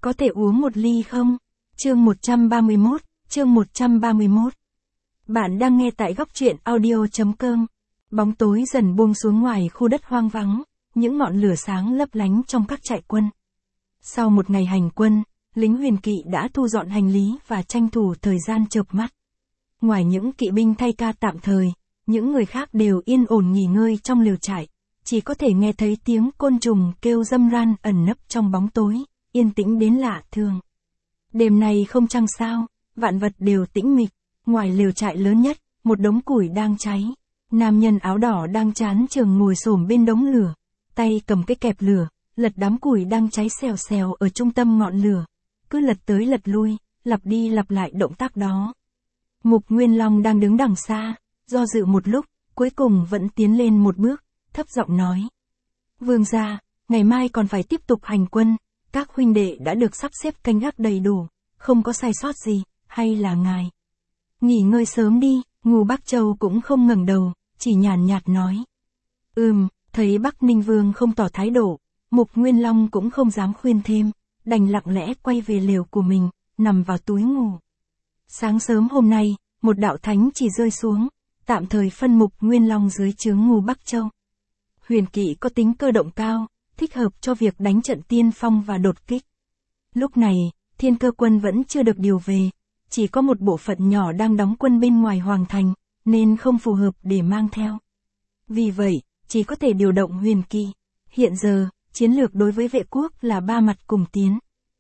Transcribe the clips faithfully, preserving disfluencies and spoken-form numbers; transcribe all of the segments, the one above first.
Có thể uống một ly không? Chương một trăm ba mươi mốt, chương một trăm ba mươi mốt. Bạn đang nghe tại góc truyện audio chấm com. Bóng tối dần buông xuống ngoài khu đất hoang vắng, những ngọn lửa sáng lấp lánh trong các trại quân. Sau một ngày hành quân, lính huyền kỵ đã thu dọn hành lý và tranh thủ thời gian chợp mắt. Ngoài những kỵ binh thay ca tạm thời, những người khác đều yên ổn nghỉ ngơi trong lều trại, chỉ có thể nghe thấy tiếng côn trùng kêu râm ran ẩn nấp trong bóng tối, yên tĩnh đến lạ thường. Đêm nay không trăng sao, vạn vật đều tĩnh mịch, ngoài lều trại lớn nhất, một đống củi đang cháy. Nam nhân áo đỏ đang chán chường ngồi xổm bên đống lửa, tay cầm cái kẹp lửa, lật đám củi đang cháy xèo xèo ở trung tâm ngọn lửa, cứ lật tới lật lui, lặp đi lặp lại động tác đó. Mục Nguyên Long đang đứng đằng xa, do dự một lúc, cuối cùng vẫn tiến lên một bước, thấp giọng nói. Vương gia, ngày mai còn phải tiếp tục hành quân, các huynh đệ đã được sắp xếp canh gác đầy đủ, không có sai sót gì, hay là ngài nghỉ ngơi sớm đi. Ngô Bắc Châu cũng không ngẩng đầu, chỉ nhàn nhạt nói. Ừm, thấy Bắc Ninh Vương không tỏ thái độ, Mục Nguyên Long cũng không dám khuyên thêm, đành lặng lẽ quay về lều của mình, nằm vào túi ngủ. Sáng sớm hôm nay, một đạo thánh chỉ rơi xuống, tạm thời phân Mục Nguyên Long dưới trướng Ngô Bắc Châu. Huyền kỵ có tính cơ động cao, thích hợp cho việc đánh trận tiên phong và đột kích. Lúc này, Thiên Cơ quân vẫn chưa được điều về, chỉ có một bộ phận nhỏ đang đóng quân bên ngoài hoàng thành, nên không phù hợp để mang theo. Vì vậy, chỉ có thể điều động huyền kỵ. Hiện giờ, chiến lược đối với vệ quốc là ba mặt cùng tiến.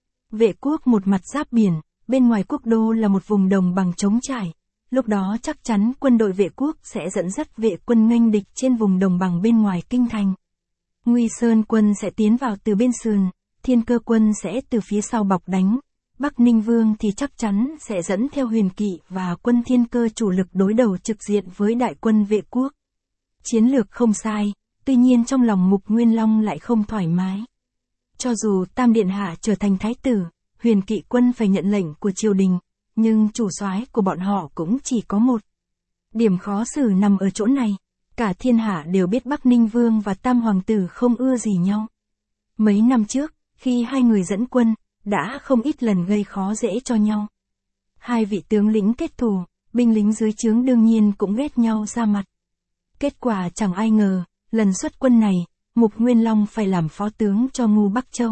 Vệ quốc một mặt giáp biển, bên ngoài quốc đô là một vùng đồng bằng trống trải. Lúc đó chắc chắn quân đội vệ quốc sẽ dẫn dắt vệ quân nghênh địch trên vùng đồng bằng bên ngoài kinh thành. Nguy Sơn quân sẽ tiến vào từ bên sườn, Thiên Cơ quân sẽ từ phía sau bọc đánh. Bắc Ninh Vương thì chắc chắn sẽ dẫn theo huyền kỵ và quân Thiên Cơ chủ lực đối đầu trực diện với đại quân vệ quốc. Chiến lược không sai, tuy nhiên trong lòng Mục Nguyên Long lại không thoải mái. Cho dù Tam Điện Hạ trở thành thái tử, huyền kỵ quân phải nhận lệnh của triều đình, nhưng chủ soái của bọn họ cũng chỉ có một. Điểm khó xử nằm ở chỗ này, cả thiên hạ đều biết Bắc Ninh Vương và Tam Hoàng tử không ưa gì nhau. Mấy năm trước, khi hai người dẫn quân, đã không ít lần gây khó dễ cho nhau. Hai vị tướng lĩnh kết thù, binh lính dưới trướng đương nhiên cũng ghét nhau ra mặt. Kết quả chẳng ai ngờ, lần xuất quân này, Mục Nguyên Long phải làm phó tướng cho Ngô Bắc Châu.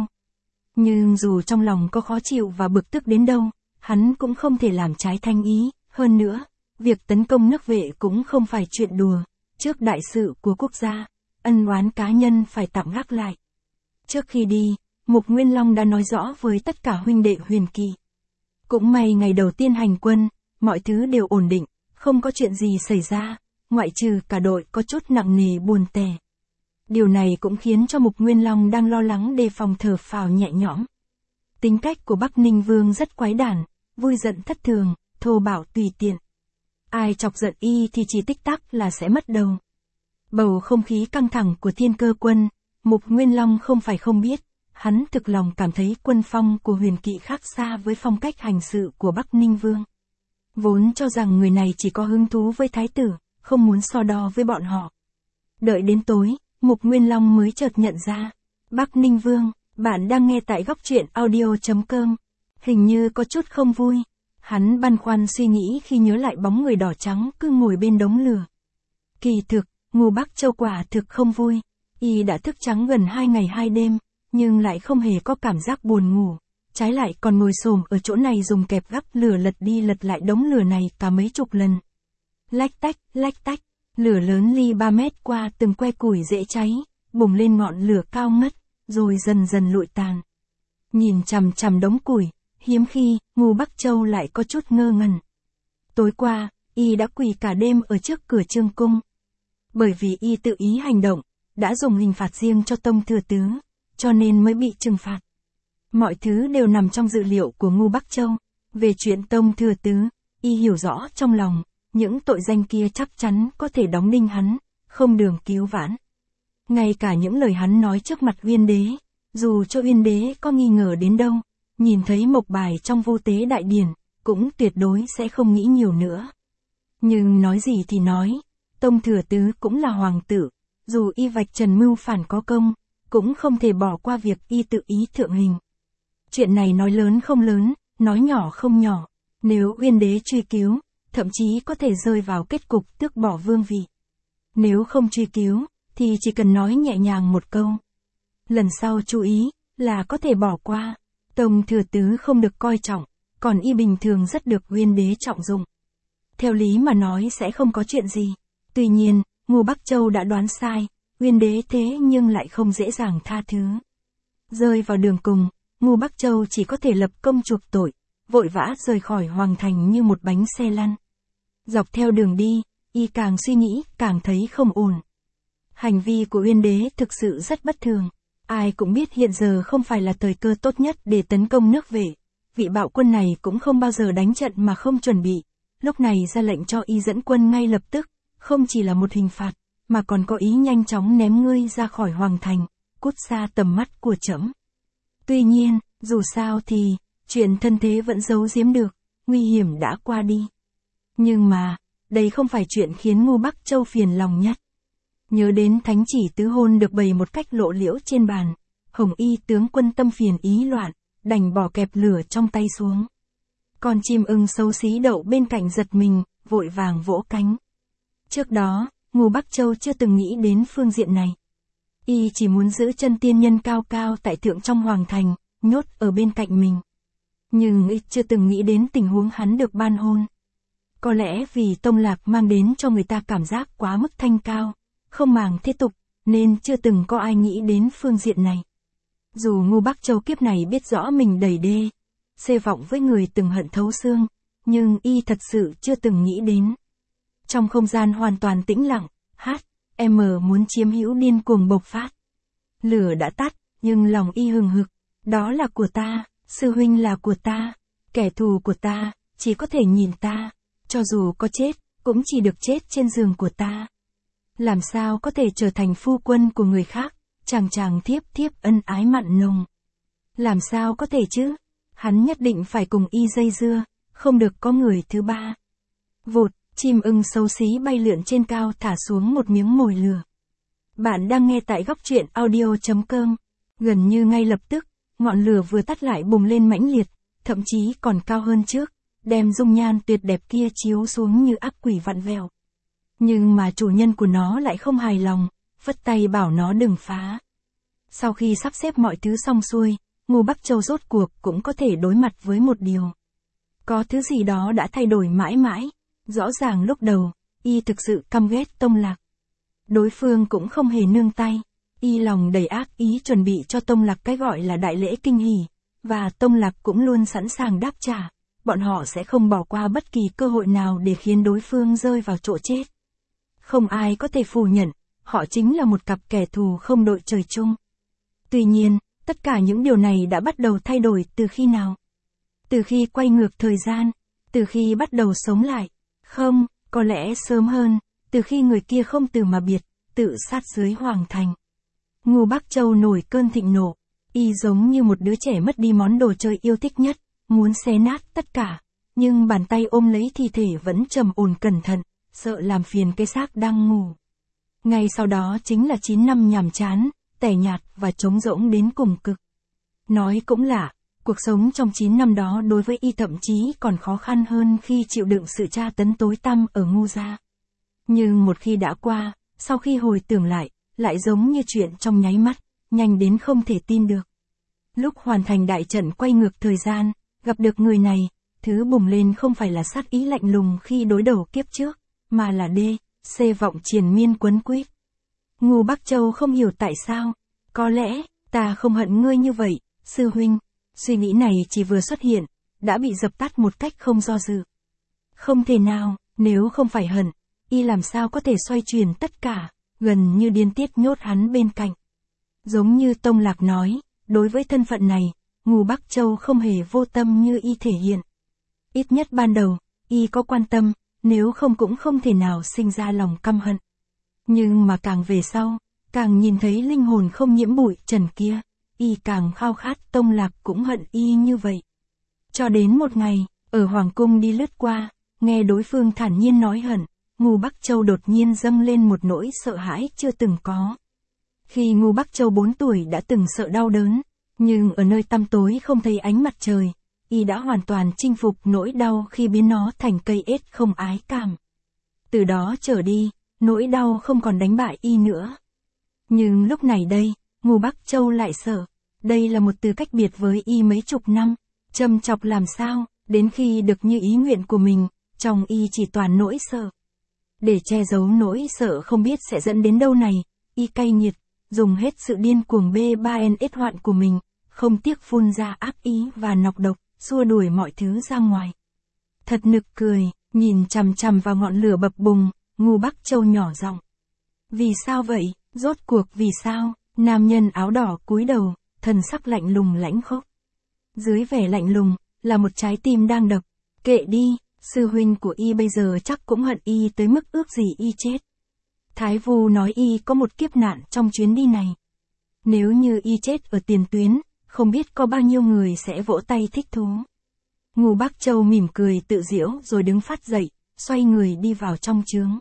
Nhưng dù trong lòng có khó chịu và bực tức đến đâu, hắn cũng không thể làm trái thanh ý. Hơn nữa, việc tấn công nước vệ cũng không phải chuyện đùa. Trước đại sự của quốc gia, ân oán cá nhân phải tạm gác lại. Trước khi đi, Mục Nguyên Long đã nói rõ với tất cả huynh đệ huyền kỵ. Cũng may ngày đầu tiên hành quân, mọi thứ đều ổn định, không có chuyện gì xảy ra, ngoại trừ cả đội có chút nặng nề buồn tẻ. Điều này cũng khiến cho Mục Nguyên Long đang lo lắng đề phòng thở phào nhẹ nhõm. Tính cách của Bắc Ninh Vương rất quái đản, vui giận thất thường, thô bạo tùy tiện. Ai chọc giận y thì chỉ tích tắc là sẽ mất đầu. Bầu không khí căng thẳng của Thiên Cơ quân, Mục Nguyên Long không phải không biết. Hắn thực lòng cảm thấy quân phong của huyền kỵ khác xa với phong cách hành sự của Bắc Ninh Vương. Vốn cho rằng người này chỉ có hứng thú với thái tử, không muốn so đo với bọn họ. Đợi đến tối, Mục Nguyên Long mới chợt nhận ra. Bắc Ninh Vương, bạn đang nghe tại góc truyện audio chấm com. Hình như có chút không vui. Hắn băn khoăn suy nghĩ khi nhớ lại bóng người đỏ trắng cứ ngồi bên đống lửa. Kỳ thực, Ngô Bắc Châu quả thực không vui. Y đã thức trắng gần hai ngày hai đêm. Nhưng lại không hề có cảm giác buồn ngủ, trái lại còn ngồi xổm ở chỗ này dùng kẹp gắp lửa lật đi lật lại đống lửa này cả mấy chục lần. Lách tách, lách tách, lửa lớn ly ba mét qua từng que củi dễ cháy, bùng lên ngọn lửa cao ngất, rồi dần dần lụi tàn. Nhìn chằm chằm đống củi, hiếm khi, Ngô Bắc Châu lại có chút ngơ ngẩn. Tối qua, y đã quỳ cả đêm ở trước cửa Trương cung. Bởi vì y tự ý hành động, đã dùng hình phạt riêng cho Tông Thừa Tứ, cho nên mới bị trừng phạt. Mọi thứ đều nằm trong dự liệu của Ngô Bắc Châu. Về chuyện Tông Thừa Tứ, y hiểu rõ trong lòng, những tội danh kia chắc chắn có thể đóng đinh hắn, không đường cứu vãn. Ngay cả những lời hắn nói trước mặt Uyên Đế, dù cho Uyên Đế có nghi ngờ đến đâu, nhìn thấy mộc bài trong vô tế đại điển, cũng tuyệt đối sẽ không nghĩ nhiều nữa. Nhưng nói gì thì nói, Tông Thừa Tứ cũng là hoàng tử, dù y vạch trần mưu phản có công, cũng không thể bỏ qua việc y tự ý thượng hình. Chuyện này nói lớn không lớn, nói nhỏ không nhỏ. Nếu Uyên đế truy cứu, thậm chí có thể rơi vào kết cục tước bỏ vương vị. Nếu không truy cứu, thì chỉ cần nói nhẹ nhàng một câu. Lần sau chú ý, là có thể bỏ qua. Tông thừa tứ không được coi trọng, còn y bình thường rất được Uyên đế trọng dụng. Theo lý mà nói sẽ không có chuyện gì. Tuy nhiên, Ngô Bắc Châu đã đoán sai, Uyên đế thế nhưng lại không dễ dàng tha thứ. Rơi vào đường cùng, Ngô Bắc Châu chỉ có thể lập công chuộc tội, vội vã rời khỏi hoàng thành như một bánh xe lăn. Dọc theo đường đi, y càng suy nghĩ, càng thấy không ổn. Hành vi của Uyên đế thực sự rất bất thường. Ai cũng biết hiện giờ không phải là thời cơ tốt nhất để tấn công nước Vệ. Vị bạo quân này cũng không bao giờ đánh trận mà không chuẩn bị. Lúc này ra lệnh cho y dẫn quân ngay lập tức, không chỉ là một hình phạt, mà còn có ý nhanh chóng ném ngươi ra khỏi hoàng thành, cút xa tầm mắt của trẫm. Tuy nhiên, dù sao thì, chuyện thân thế vẫn giấu giếm được, nguy hiểm đã qua đi. Nhưng mà, đây không phải chuyện khiến Ngô Bắc Châu phiền lòng nhất. Nhớ đến thánh chỉ tứ hôn được bày một cách lộ liễu trên bàn, Hồng Y tướng quân tâm phiền ý loạn, đành bỏ kẹp lửa trong tay xuống. Con chim ưng xấu xí đậu bên cạnh giật mình, vội vàng vỗ cánh. Trước đó, Ngô Bắc Châu chưa từng nghĩ đến phương diện này. Y chỉ muốn giữ chân tiên nhân cao cao tại thượng trong hoàng thành, nhốt ở bên cạnh mình. Nhưng y chưa từng nghĩ đến tình huống hắn được ban hôn. Có lẽ vì Tông Lạc mang đến cho người ta cảm giác quá mức thanh cao, không màng thế tục, nên chưa từng có ai nghĩ đến phương diện này. Dù Ngô Bắc Châu kiếp này biết rõ mình đầy đê, xê vọng với người từng hận thấu xương, nhưng y thật sự chưa từng nghĩ đến. Trong không gian hoàn toàn tĩnh lặng, hát, em muốn chiếm hữu điên cuồng bộc phát. Lửa đã tắt, nhưng lòng y hừng hực, đó là của ta, sư huynh là của ta, kẻ thù của ta, chỉ có thể nhìn ta, cho dù có chết, cũng chỉ được chết trên giường của ta. Làm sao có thể trở thành phu quân của người khác, chàng chàng thiếp thiếp ân ái mặn nồng. Làm sao có thể chứ, hắn nhất định phải cùng y dây dưa, không được có người thứ ba. Vụt, chim ưng xấu xí bay lượn trên cao thả xuống một miếng mồi lửa. Bạn đang nghe tại góc truyện audio chấm com. Gần như ngay lập tức, ngọn lửa vừa tắt lại bùng lên mãnh liệt, thậm chí còn cao hơn trước, đem dung nhan tuyệt đẹp kia chiếu xuống như ác quỷ vặn vẹo. Nhưng mà chủ nhân của nó lại không hài lòng, vất tay bảo nó đừng phá. Sau khi sắp xếp mọi thứ xong xuôi, Ngô Bắc Châu rốt cuộc cũng có thể đối mặt với một điều. Có thứ gì đó đã thay đổi mãi mãi. Rõ ràng lúc đầu, y thực sự căm ghét Tông Lạc. Đối phương cũng không hề nương tay, y lòng đầy ác ý chuẩn bị cho Tông Lạc cái gọi là đại lễ kinh hỉ, và Tông Lạc cũng luôn sẵn sàng đáp trả, bọn họ sẽ không bỏ qua bất kỳ cơ hội nào để khiến đối phương rơi vào chỗ chết. Không ai có thể phủ nhận, họ chính là một cặp kẻ thù không đội trời chung. Tuy nhiên, tất cả những điều này đã bắt đầu thay đổi từ khi nào? Từ khi quay ngược thời gian, từ khi bắt đầu sống lại. Không, có lẽ sớm hơn, từ khi người kia không từ mà biệt, tự sát dưới hoàng thành. Ngô Bắc Châu nổi cơn thịnh nộ, y giống như một đứa trẻ mất đi món đồ chơi yêu thích nhất, muốn xé nát tất cả, nhưng bàn tay ôm lấy thi thể vẫn trầm ổn cẩn thận, sợ làm phiền cái xác đang ngủ. Ngay sau đó chính là chín năm nhàm chán, tẻ nhạt và trống rỗng đến cùng cực. Nói cũng lạ, cuộc sống trong chín năm đó đối với y thậm chí còn khó khăn hơn khi chịu đựng sự tra tấn tối tăm ở Ngô gia. Nhưng một khi đã qua, sau khi hồi tưởng lại, lại giống như chuyện trong nháy mắt, nhanh đến không thể tin được. Lúc hoàn thành đại trận quay ngược thời gian, gặp được người này, thứ bùng lên không phải là sát ý lạnh lùng khi đối đầu kiếp trước, mà là đê, xê vọng triền miên quấn quýt. Ngô Bắc Châu không hiểu tại sao, có lẽ, ta không hận ngươi như vậy, sư huynh. Suy nghĩ này chỉ vừa xuất hiện, đã bị dập tắt một cách không do dự. Không thể nào, nếu không phải hận, y làm sao có thể xoay chuyển tất cả, gần như điên tiết nhốt hắn bên cạnh. Giống như Tông Lạc nói, đối với thân phận này, Ngô Bắc Châu không hề vô tâm như y thể hiện. Ít nhất ban đầu, y có quan tâm, nếu không cũng không thể nào sinh ra lòng căm hận. Nhưng mà càng về sau, càng nhìn thấy linh hồn không nhiễm bụi trần kia, y càng khao khát Tông Lạc cũng hận y như vậy. Cho đến một ngày, ở Hoàng cung đi lướt qua, nghe đối phương thản nhiên nói hận, Ngô Bắc Châu đột nhiên dâng lên một nỗi sợ hãi chưa từng có. Khi Ngô Bắc Châu bốn tuổi đã từng sợ đau đớn, Nhưng ở nơi tăm tối không thấy ánh mặt trời, y đã hoàn toàn chinh phục nỗi đau khi biến nó thành cây ết không ái cảm. Từ đó trở đi, nỗi đau không còn đánh bại y nữa. Nhưng lúc này đây, Ngô Bắc Châu lại sợ. Đây là một từ cách biệt với y mấy chục năm. Châm chọc làm sao, đến khi được như ý nguyện của mình, trong y chỉ toàn nỗi sợ. Để che giấu nỗi sợ không biết sẽ dẫn đến đâu này, y cay nghiệt, dùng hết sự điên cuồng B ba N S hoạn của mình, không tiếc phun ra ác ý và nọc độc, xua đuổi mọi thứ ra ngoài. Thật nực cười, nhìn chằm chằm vào ngọn lửa bập bùng, Ngô Bắc Châu nhỏ giọng. Vì sao vậy, rốt cuộc vì sao? Nam nhân áo đỏ cúi đầu, thần sắc lạnh lùng lãnh khốc. Dưới vẻ lạnh lùng, là một trái tim đang đập. Kệ đi, sư huynh của y bây giờ chắc cũng hận y tới mức ước gì y chết. Thái Vu nói y có một kiếp nạn trong chuyến đi này. Nếu như y chết ở tiền tuyến, không biết có bao nhiêu người sẽ vỗ tay thích thú. Ngô Bắc Châu mỉm cười tự giễu rồi đứng phát dậy, xoay người đi vào trong chướng.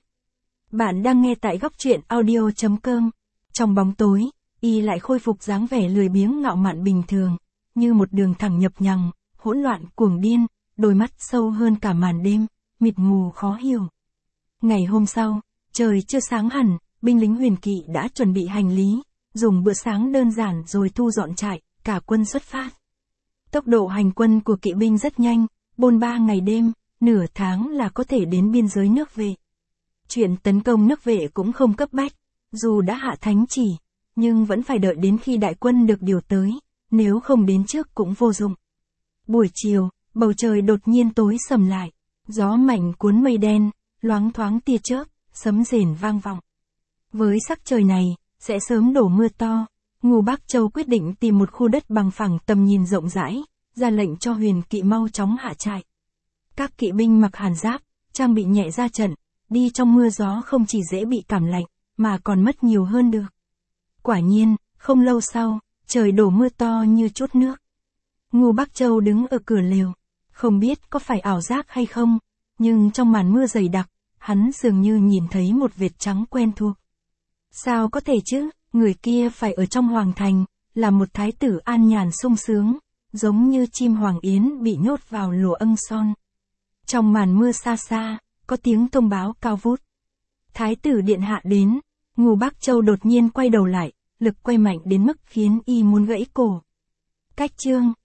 Bạn đang nghe tại góc truyện audio chấm com. Trong bóng tối, y lại khôi phục dáng vẻ lười biếng ngạo mạn bình thường, như một đường thẳng nhập nhằng, hỗn loạn cuồng điên, đôi mắt sâu hơn cả màn đêm, mịt mù khó hiểu. Ngày hôm sau, trời chưa sáng hẳn, binh lính huyền kỵ đã chuẩn bị hành lý, dùng bữa sáng đơn giản rồi thu dọn trại, cả quân xuất phát. Tốc độ hành quân của kỵ binh rất nhanh, bôn ba ngày đêm, nửa tháng là có thể đến biên giới nước Vệ. Chuyện tấn công nước Vệ cũng không cấp bách, dù đã hạ thánh chỉ, nhưng vẫn phải đợi đến khi đại quân được điều tới, nếu không đến trước cũng vô dụng. Buổi chiều, bầu trời đột nhiên tối sầm lại, gió mạnh cuốn mây đen, loáng thoáng tia chớp, sấm rền vang vọng. Với sắc trời này, sẽ sớm đổ mưa to, Ngô Bắc Châu quyết định tìm một khu đất bằng phẳng tầm nhìn rộng rãi, ra lệnh cho huyền kỵ mau chóng hạ trại. Các kỵ binh mặc hàn giáp, trang bị nhẹ ra trận, đi trong mưa gió không chỉ dễ bị cảm lạnh, mà còn mất nhiều hơn được. Quả nhiên, không lâu sau, trời đổ mưa to như chút nước. Ngô Bắc Châu đứng ở cửa lều, không biết có phải ảo giác hay không, nhưng trong màn mưa dày đặc, hắn dường như nhìn thấy một vệt trắng quen thuộc. Sao có thể chứ, người kia phải ở trong hoàng thành, là một thái tử an nhàn sung sướng, giống như chim hoàng yến bị nhốt vào lùa âng son. Trong màn mưa xa xa, có tiếng thông báo cao vút. Thái tử điện hạ đến. Ngô Bắc Châu đột nhiên quay đầu lại, lực quay mạnh đến mức khiến y muốn gãy cổ. Cách chương